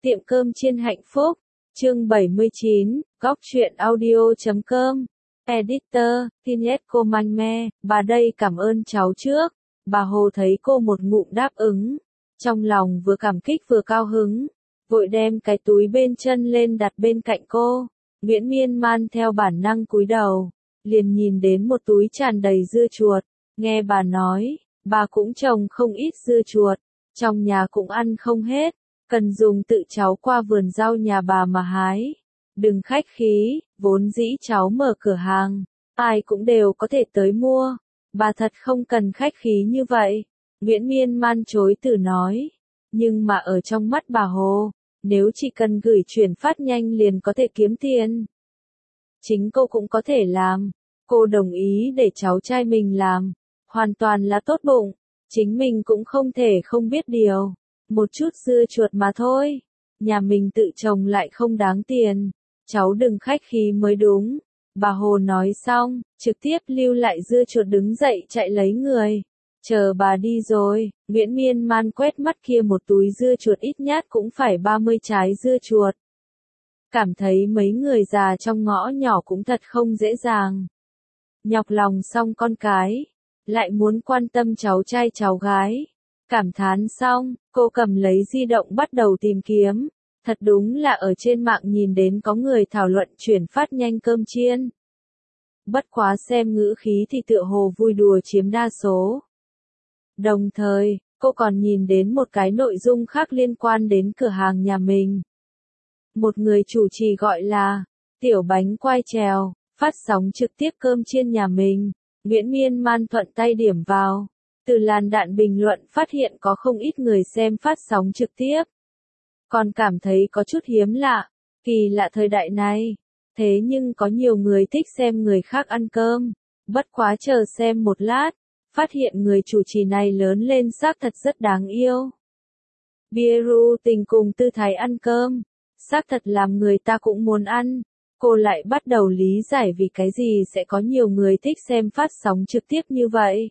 Tiệm cơm chiên hạnh phúc, chương 79, góc truyện audio.com. Editor, Tinet cô Manh Me, bà đây cảm ơn cháu trước. Bà Hồ thấy cô một ngụm đáp ứng. Trong lòng vừa cảm kích vừa cao hứng. Vội đem cái túi bên chân lên đặt bên cạnh cô. Nguyễn Miên Man theo bản năng cúi đầu. Liền nhìn đến một túi tràn đầy dưa chuột. Nghe bà nói, bà cũng trồng không ít dưa chuột. Trong nhà cũng ăn không hết. Cần dùng tự cháu qua vườn rau nhà bà mà hái. Đừng khách khí, vốn dĩ cháu mở cửa hàng, ai cũng đều có thể tới mua. Bà thật không cần khách khí như vậy. Nguyễn Miên Man chối từ nói. Nhưng mà ở trong mắt bà Hồ, nếu chỉ cần gửi chuyển phát nhanh liền có thể kiếm tiền. Chính cô cũng có thể làm. Cô đồng ý để cháu trai mình làm. Hoàn toàn là tốt bụng. Chính mình cũng không thể không biết điều. Một chút dưa chuột mà thôi. Nhà mình tự trồng lại không đáng tiền. Cháu đừng khách khí mới đúng. Bà Hồ nói xong, trực tiếp lưu lại dưa chuột đứng dậy chạy lấy người. Chờ bà đi rồi, Nguyễn Miên Man quét mắt kia một túi dưa chuột ít nhất cũng phải 30 trái dưa chuột. Cảm thấy mấy người già trong ngõ nhỏ cũng thật không dễ dàng. Nhọc lòng xong con cái, lại muốn quan tâm cháu trai cháu gái. Cảm thán xong, cô cầm lấy di động bắt đầu tìm kiếm. Thật đúng là ở trên mạng nhìn đến có người thảo luận chuyển phát nhanh cơm chiên. Bất quá xem ngữ khí thì tựa hồ vui đùa chiếm đa số. Đồng thời, cô còn nhìn đến một cái nội dung khác liên quan đến cửa hàng nhà mình. Một người chủ trì gọi là Tiểu Bánh Quai Trèo, phát sóng trực tiếp cơm chiên nhà mình. Nguyễn Miên Man thuận tay điểm vào. Từ làn đạn bình luận phát hiện có không ít người xem phát sóng trực tiếp. Còn cảm thấy có chút hiếm lạ, kỳ lạ thời đại này. Thế nhưng có nhiều người thích xem người khác ăn cơm. Bất quá chờ xem một lát, phát hiện người chủ trì này lớn lên xác thật rất đáng yêu. Bia ru tình cùng tư thái ăn cơm, xác thật làm người ta cũng muốn ăn. Cô lại bắt đầu lý giải vì cái gì sẽ có nhiều người thích xem phát sóng trực tiếp như vậy.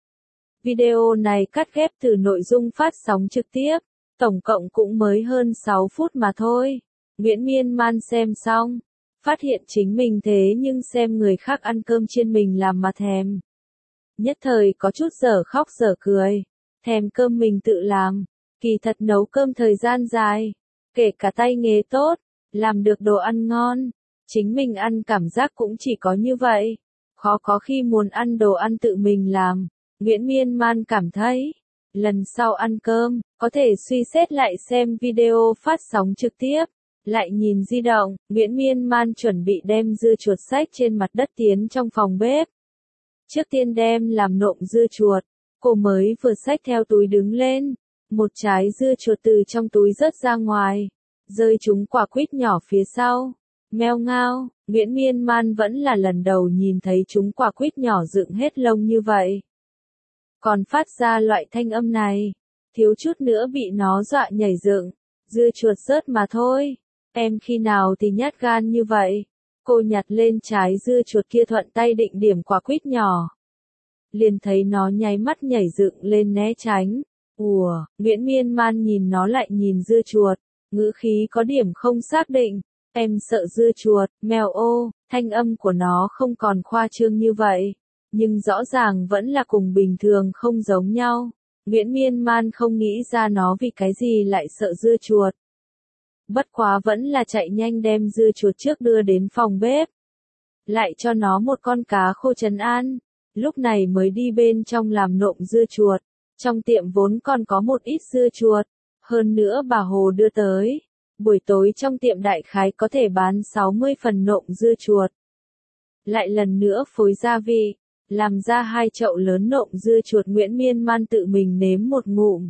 Video này cắt ghép từ nội dung phát sóng trực tiếp. Tổng cộng cũng mới hơn 6 phút mà thôi. Nguyễn Miên Man xem xong, phát hiện chính mình thế nhưng xem người khác ăn cơm chiên mình làm mà thèm. Nhất thời có chút dở khóc dở cười. Thèm cơm mình tự làm. Kỳ thật nấu cơm thời gian dài. Kể cả tay nghề tốt, làm được đồ ăn ngon. Chính mình ăn cảm giác cũng chỉ có như vậy. Khó có khi muốn ăn đồ ăn tự mình làm. Nguyễn Miên Man cảm thấy. Lần sau ăn cơm, có thể suy xét lại xem video phát sóng trực tiếp. Lại nhìn di động, Nguyễn Miên Man chuẩn bị đem dưa chuột xách trên mặt đất tiến trong phòng bếp. Trước tiên đem làm nộm dưa chuột, cô mới vừa xách theo túi đứng lên. Một trái dưa chuột từ trong túi rớt ra ngoài, rơi trúng quả quýt nhỏ phía sau. Meo ngao, Nguyễn Miên Man vẫn là lần đầu nhìn thấy chúng quả quýt nhỏ dựng hết lông như vậy. Còn phát ra loại thanh âm này, thiếu chút nữa bị nó dọa nhảy dựng. Dưa chuột rớt mà thôi, em khi nào thì nhát gan như vậy. Cô nhặt lên trái dưa chuột kia thuận tay định điểm quả quýt nhỏ. Liền thấy nó nháy mắt nhảy dựng lên né tránh. Nguyễn Miên Man nhìn nó lại nhìn dưa chuột, ngữ khí có điểm không xác định. Em sợ dưa chuột, mèo ô, thanh âm của nó không còn khoa trương như vậy. Nhưng rõ ràng vẫn là cùng bình thường không giống nhau. Nguyễn Miên Man không nghĩ ra nó vì cái gì lại sợ dưa chuột. Bất quá vẫn là chạy nhanh đem dưa chuột trước đưa đến phòng bếp. Lại cho nó một con cá khô trấn an. Lúc này mới đi bên trong làm nộm dưa chuột. Trong tiệm vốn còn có một ít dưa chuột. Hơn nữa bà Hồ đưa tới. Buổi tối trong tiệm đại khái có thể bán 60 phần nộm dưa chuột. Lại lần nữa phối gia vị. Làm ra 2 chậu lớn nộm dưa chuột. Nguyễn Miên Man tự mình nếm một ngụm.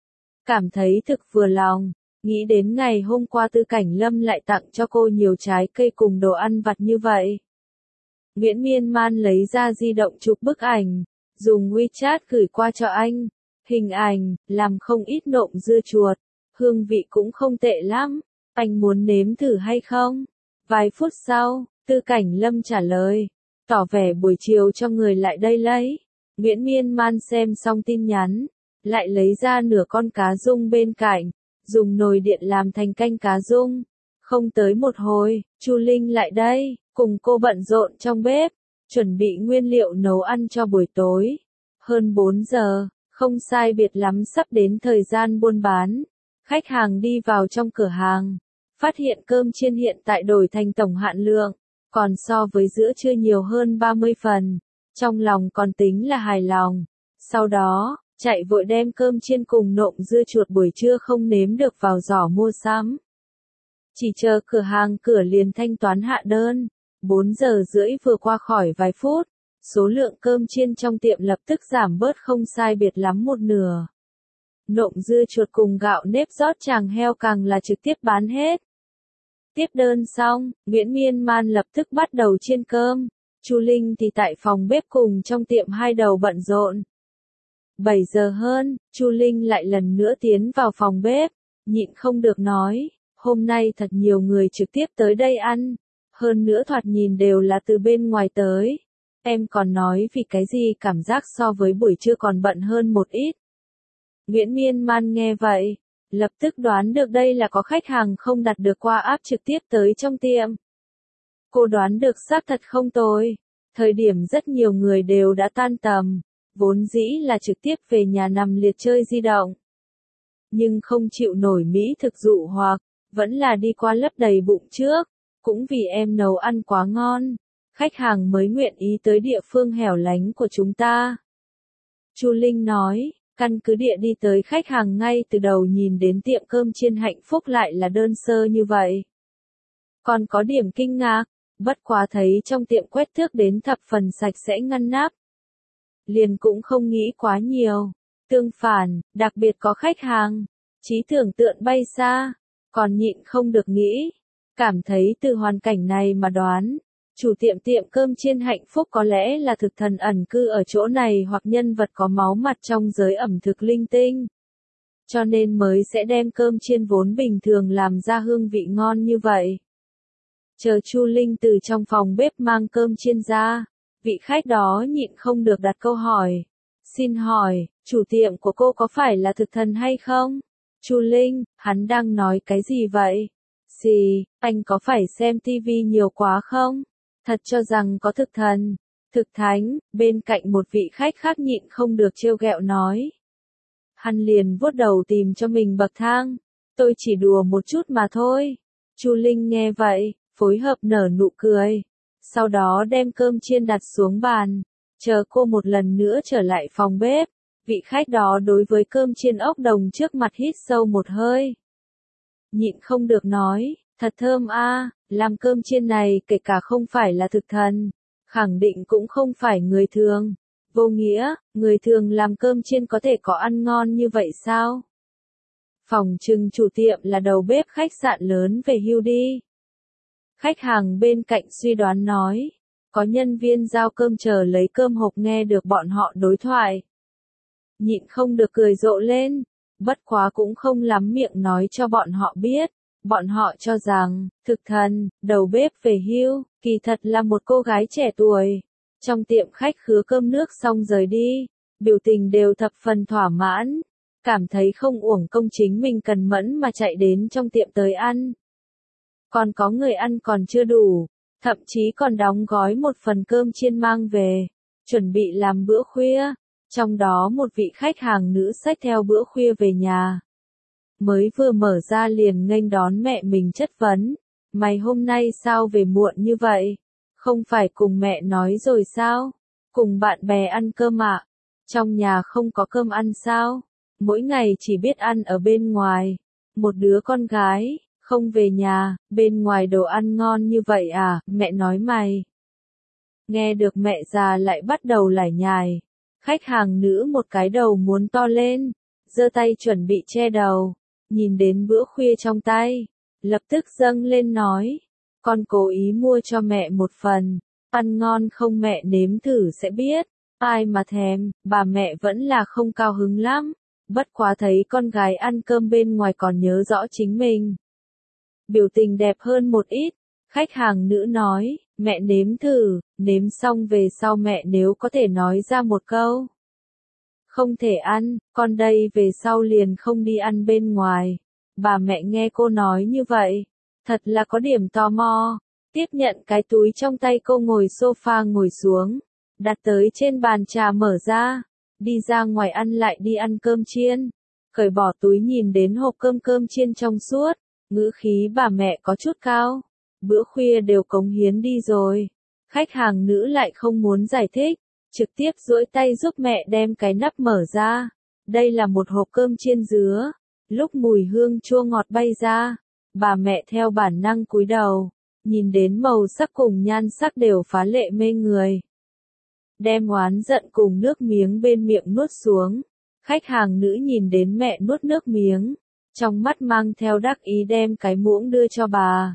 Cảm thấy thực vừa lòng, nghĩ đến ngày hôm qua Tư Cảnh Lâm lại tặng cho cô nhiều trái cây cùng đồ ăn vặt như vậy. Nguyễn Miên Man lấy ra di động chụp bức ảnh, dùng WeChat gửi qua cho anh. Hình ảnh, làm không ít nộm dưa chuột, hương vị cũng không tệ lắm, anh muốn nếm thử hay không? Vài phút sau, Tư Cảnh Lâm trả lời. Tỏ vẻ buổi chiều cho người lại đây lấy. Nguyễn Miên Man xem xong tin nhắn, lại lấy ra nửa con cá rung bên cạnh, dùng nồi điện làm thành canh cá rung. Không tới một hồi, Chu Linh lại đây, cùng cô bận rộn trong bếp, chuẩn bị nguyên liệu nấu ăn cho buổi tối. Hơn 4 giờ, không sai biệt lắm sắp đến thời gian buôn bán. Khách hàng đi vào trong cửa hàng, phát hiện cơm chiên hiện tại đổi thành tổng hạn lượng, còn so với giữa trưa nhiều hơn 30 phần. Trong lòng còn tính là hài lòng. Sau đó, chạy vội đem cơm chiên cùng nộm dưa chuột buổi trưa không nếm được vào giỏ mua sắm. Chỉ chờ cửa hàng cửa liền thanh toán hạ đơn. 4 giờ rưỡi vừa qua khỏi vài phút, số lượng cơm chiên trong tiệm lập tức giảm bớt không sai biệt lắm một nửa. Nộm dưa chuột cùng gạo nếp rót tràng heo càng là trực tiếp bán hết. Tiếp đơn xong, Nguyễn Miên Man lập tức bắt đầu chiên cơm. Chu Linh thì tại phòng bếp cùng trong tiệm hai đầu bận rộn. 7 giờ hơn, Chu Linh lại lần nữa tiến vào phòng bếp, nhịn không được nói, hôm nay thật nhiều người trực tiếp tới đây ăn, hơn nữa thoạt nhìn đều là từ bên ngoài tới. Em còn nói vì cái gì cảm giác so với buổi trưa còn bận hơn một ít. Nguyễn Miên Man nghe vậy, lập tức đoán được đây là có khách hàng không đặt được qua app trực tiếp tới trong tiệm. Cô đoán được xác thật không tồi, thời điểm rất nhiều người đều đã tan tầm, vốn dĩ là trực tiếp về nhà nằm liệt chơi di động. Nhưng không chịu nổi mỹ thực dụ hoặc, vẫn là đi qua lấp đầy bụng trước, cũng vì em nấu ăn quá ngon, khách hàng mới nguyện ý tới địa phương hẻo lánh của chúng ta. Chu Linh nói, căn cứ địa đi tới khách hàng ngay từ đầu nhìn đến tiệm cơm chiên Hạnh Phúc lại là đơn sơ như vậy. Còn có điểm kinh ngạc, bất quá thấy trong tiệm quét thước đến thập phần sạch sẽ ngăn nắp. Liền cũng không nghĩ quá nhiều, tương phản, đặc biệt có khách hàng, trí tưởng tượng bay xa, còn nhịn không được nghĩ, cảm thấy từ hoàn cảnh này mà đoán, chủ tiệm cơm chiên Hạnh Phúc có lẽ là thực thần ẩn cư ở chỗ này hoặc nhân vật có máu mặt trong giới ẩm thực linh tinh. Cho nên mới sẽ đem cơm chiên vốn bình thường làm ra hương vị ngon như vậy. Chờ Chu Linh từ trong phòng bếp mang cơm chiên ra, vị khách đó nhịn không được đặt câu hỏi. Xin hỏi, chủ tiệm của cô có phải là thực thần hay không? Chu Linh, hắn đang nói cái gì vậy? Gì, anh có phải xem tivi nhiều quá không? Thật cho rằng có thực thần, thực thánh, bên cạnh một vị khách khác nhịn không được trêu ghẹo nói. Hắn liền vuốt đầu tìm cho mình bậc thang. Tôi chỉ đùa một chút mà thôi. Chu Linh nghe vậy, phối hợp nở nụ cười. Sau đó đem cơm chiên đặt xuống bàn, chờ cô một lần nữa trở lại phòng bếp. Vị khách đó đối với cơm chiên ốc đồng trước mặt hít sâu một hơi. Nhịn không được nói, thật thơm a, làm cơm chiên này kể cả không phải là thực thần, khẳng định cũng không phải người thường. Vô nghĩa, người thường làm cơm chiên có thể có ăn ngon như vậy sao? Phòng trừng chủ tiệm là đầu bếp khách sạn lớn về hưu đi. Khách hàng bên cạnh suy đoán nói, có nhân viên giao cơm chờ lấy cơm hộp nghe được bọn họ đối thoại. Nhịn không được cười rộ lên, bất quá cũng không lắm miệng nói cho bọn họ biết. Bọn họ cho rằng, thực thần, đầu bếp về hưu, kỳ thật là một cô gái trẻ tuổi. Trong tiệm khách khứa cơm nước xong rời đi, biểu tình đều thập phần thỏa mãn, cảm thấy không uổng công chính mình cần mẫn mà chạy đến trong tiệm tới ăn. Còn có người ăn còn chưa đủ, thậm chí còn đóng gói một phần cơm chiên mang về, chuẩn bị làm bữa khuya. Trong đó một vị khách hàng nữ xách theo bữa khuya về nhà. Mới vừa mở ra liền nghênh đón mẹ mình chất vấn. Mày hôm nay sao về muộn như vậy? Không phải cùng mẹ nói rồi sao? Cùng bạn bè ăn cơm ạ? Trong nhà không có cơm ăn sao? Mỗi ngày chỉ biết ăn ở bên ngoài. Một đứa con gái, không về nhà, bên ngoài đồ ăn ngon như vậy à? Mẹ nói mày. Nghe được mẹ già lại bắt đầu lải nhải. Khách hàng nữ một cái đầu muốn to lên, giơ tay chuẩn bị che đầu, nhìn đến bữa khuya trong tay, lập tức dâng lên nói, con cố ý mua cho mẹ một phần, ăn ngon không mẹ nếm thử sẽ biết, ai mà thèm, bà mẹ vẫn là không cao hứng lắm, bất quá thấy con gái ăn cơm bên ngoài còn nhớ rõ chính mình. Biểu tình đẹp hơn một ít, khách hàng nữ nói, mẹ nếm thử, nếm xong về sau mẹ nếu có thể nói ra một câu. Không thể ăn, con đây về sau liền không đi ăn bên ngoài. Bà mẹ nghe cô nói như vậy, thật là có điểm tò mò. Tiếp nhận cái túi trong tay cô ngồi sofa ngồi xuống, đặt tới trên bàn trà mở ra, đi ra ngoài ăn lại đi ăn cơm chiên. Cởi bỏ túi nhìn đến hộp cơm chiên trong suốt, ngữ khí bà mẹ có chút cao. Bữa khuya đều cống hiến đi rồi. Khách hàng nữ lại không muốn giải thích, trực tiếp duỗi tay giúp mẹ đem cái nắp mở ra. Đây là một hộp cơm chiên dứa. Lúc mùi hương chua ngọt bay ra, bà mẹ theo bản năng cúi đầu, nhìn đến màu sắc cùng nhan sắc đều phá lệ mê người. Đem oán giận cùng nước miếng bên miệng nuốt xuống. Khách hàng nữ nhìn đến mẹ nuốt nước miếng, trong mắt mang theo đắc ý đem cái muỗng đưa cho bà.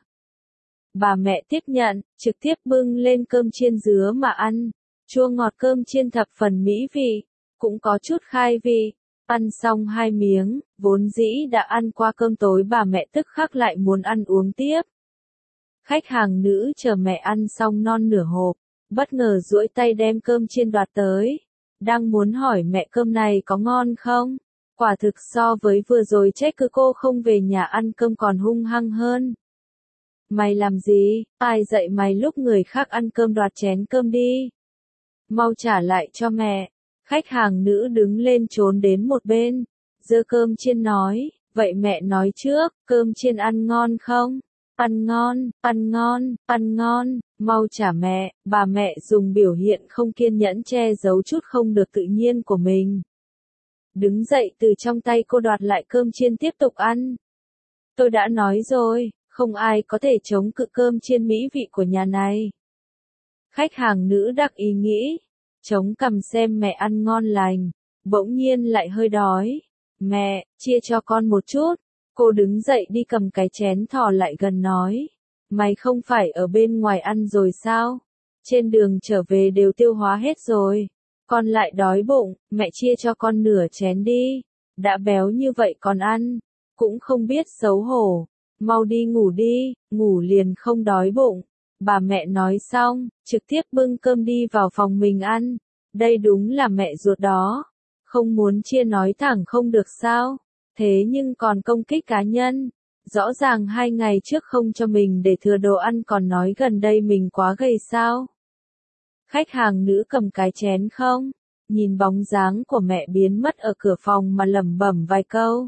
Bà mẹ tiếp nhận, trực tiếp bưng lên cơm chiên dứa mà ăn. Chua ngọt cơm chiên thập phần mỹ vị, cũng có chút khai vị. Ăn xong 2 miếng, vốn dĩ đã ăn qua cơm tối bà mẹ tức khắc lại muốn ăn uống tiếp. Khách hàng nữ chờ mẹ ăn xong non nửa hộp, bất ngờ duỗi tay đem cơm chiên đoạt tới. Đang muốn hỏi mẹ cơm này có ngon không? Quả thực so với vừa rồi trách cứ cô không về nhà ăn cơm còn hung hăng hơn. Mày làm gì? Ai dạy mày lúc người khác ăn cơm đoạt chén cơm đi? Mau trả lại cho mẹ. Khách hàng nữ đứng lên trốn đến một bên, giơ cơm chiên nói, vậy mẹ nói trước, cơm chiên ăn ngon không? Ăn ngon, ăn ngon, ăn ngon, mau trả mẹ. Bà mẹ dùng biểu hiện không kiên nhẫn che giấu chút không được tự nhiên của mình. Đứng dậy từ trong tay cô đoạt lại cơm chiên tiếp tục ăn. Tôi đã nói rồi, không ai có thể chống cự cơm chiên mỹ vị của nhà này. Khách hàng nữ đắc ý nghĩ, chống cằm xem mẹ ăn ngon lành, bỗng nhiên lại hơi đói. Mẹ, chia cho con một chút. Cô đứng dậy đi cầm cái chén thò lại gần nói. Mày không phải ở bên ngoài ăn rồi sao? Trên đường trở về đều tiêu hóa hết rồi. Con lại đói bụng, mẹ chia cho con nửa chén đi. Đã béo như vậy còn ăn, cũng không biết xấu hổ. Mau đi ngủ đi, ngủ liền không đói bụng. Bà mẹ nói xong, trực tiếp bưng cơm đi vào phòng mình ăn. Đây đúng là mẹ ruột đó. Không muốn chia nói thẳng không được sao? Thế nhưng còn công kích cá nhân. Rõ ràng 2 ngày trước không cho mình để thừa đồ ăn còn nói gần đây mình quá gầy sao? Khách hàng nữ cầm cái chén không? Nhìn bóng dáng của mẹ biến mất ở cửa phòng mà lẩm bẩm vài câu.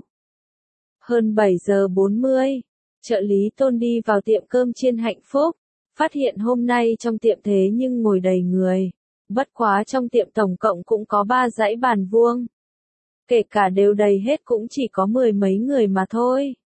Hơn 7 giờ 40, trợ lý Tôn đi vào tiệm cơm chiên Hạnh Phúc. Phát hiện hôm nay trong tiệm thế nhưng ngồi đầy người. Bất quá trong tiệm tổng cộng cũng có 3 dãy bàn vuông. Kể cả đều đầy hết cũng chỉ có 10 mấy người mà thôi.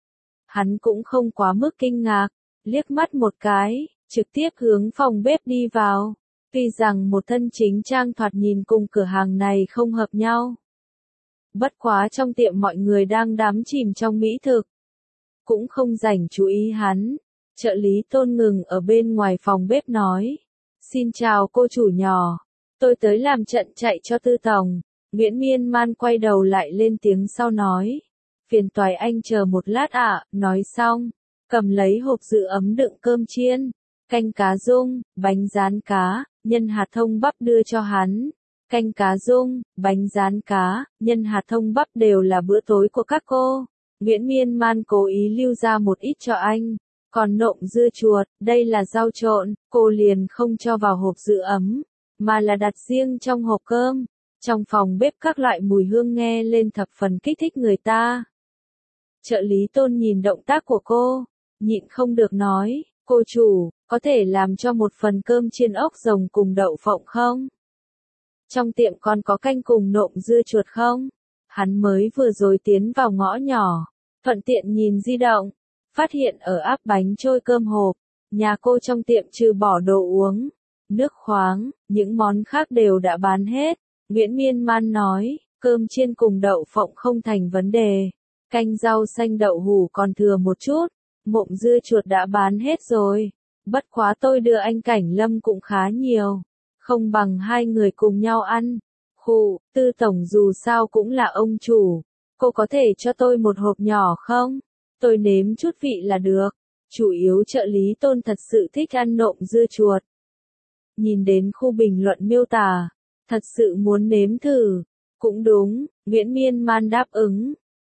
Hắn cũng không quá mức kinh ngạc, liếc mắt một cái, trực tiếp hướng phòng bếp đi vào. Tuy rằng một thân chính trang thoạt nhìn cùng cửa hàng này không hợp nhau. Bất quá trong tiệm mọi người đang đắm chìm trong mỹ thực. Cũng không rảnh chú ý hắn. Trợ lý Tôn ngừng ở bên ngoài phòng bếp nói. Xin chào cô chủ nhỏ. Tôi tới làm trận chạy cho Tư Tổng. Nguyễn Miên Man quay đầu lại lên tiếng sau nói. Phiền toái anh chờ một lát ạ. Nói xong, cầm lấy hộp giữ ấm đựng cơm chiên, canh cá rung, bánh rán cá, nhân hạt thông bắp đưa cho hắn. Canh cá rung, bánh rán cá, nhân hạt thông bắp đều là bữa tối của các cô. Nguyễn Miên Man cố ý lưu ra một ít cho anh. Còn nộm dưa chuột, đây là rau trộn, cô liền không cho vào hộp giữ ấm, mà là đặt riêng trong hộp cơm. Trong phòng bếp các loại mùi hương nghe lên thập phần kích thích người ta. Trợ lý Tôn nhìn động tác của cô, nhịn không được nói, cô chủ, có thể làm cho một phần cơm chiên ốc rồng cùng đậu phộng không? Trong tiệm còn có canh cùng nộm dưa chuột không? Hắn mới vừa rồi tiến vào ngõ nhỏ, thuận tiện nhìn di động, phát hiện ở áp bánh trôi cơm hộp, nhà cô trong tiệm trừ bỏ đồ uống, nước khoáng, những món khác đều đã bán hết. Nguyễn Miên Man nói, cơm chiên cùng đậu phộng không thành vấn đề, canh rau xanh đậu hủ còn thừa một chút, nộm dưa chuột đã bán hết rồi, bất quá tôi đưa anh Cảnh Lâm cũng khá nhiều, không bằng 2 người cùng nhau ăn. Khụ, Tư Tổng dù sao cũng là ông chủ, cô có thể cho tôi một hộp nhỏ không? Tôi nếm chút vị là được. Chủ yếu trợ lý Tôn thật sự thích ăn nộm dưa chuột. Nhìn đến khu bình luận miêu tả, thật sự muốn nếm thử. Cũng đúng, Nguyễn Miên Man đáp ứng.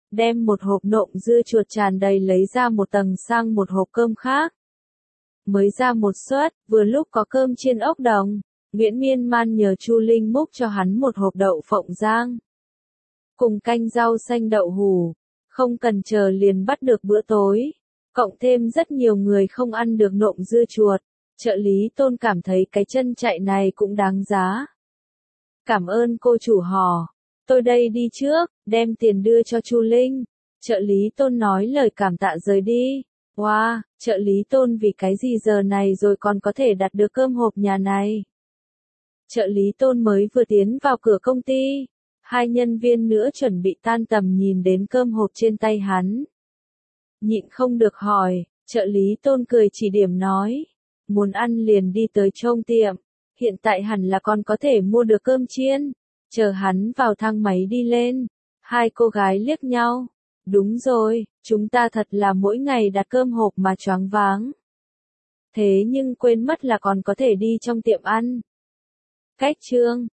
đem một hộp nộm dưa chuột tràn đầy lấy ra một tầng sang một hộp cơm khác. Mới ra một suất, vừa lúc có cơm chiên ốc đồng, Nguyễn Miên Man nhờ Chu Linh múc cho hắn một hộp đậu phộng rang. Cùng canh rau xanh đậu hủ, không cần chờ liền bắt được bữa tối. Cộng thêm rất nhiều người không ăn được nộm dưa chuột, trợ lý Tôn cảm thấy cái chân chạy này cũng đáng giá. Cảm ơn cô chủ hò, tôi đây đi trước, đem tiền đưa cho Chu Linh. Trợ lý Tôn nói lời cảm tạ rời đi. Wow, trợ lý Tôn vì cái gì giờ này rồi còn có thể đặt được cơm hộp nhà này. Trợ lý Tôn mới vừa tiến vào cửa công ty, hai nhân viên nữa chuẩn bị tan tầm nhìn đến cơm hộp trên tay hắn. Nhịn không được hỏi, trợ lý Tôn cười chỉ điểm nói, muốn ăn liền đi tới trong tiệm, hiện tại hẳn là còn có thể mua được cơm chiên. Chờ hắn vào thang máy đi lên, hai cô gái liếc nhau. Đúng rồi, chúng ta thật là mỗi ngày đặt cơm hộp mà choáng váng. Thế nhưng quên mất là còn có thể đi trong tiệm ăn. Cách chương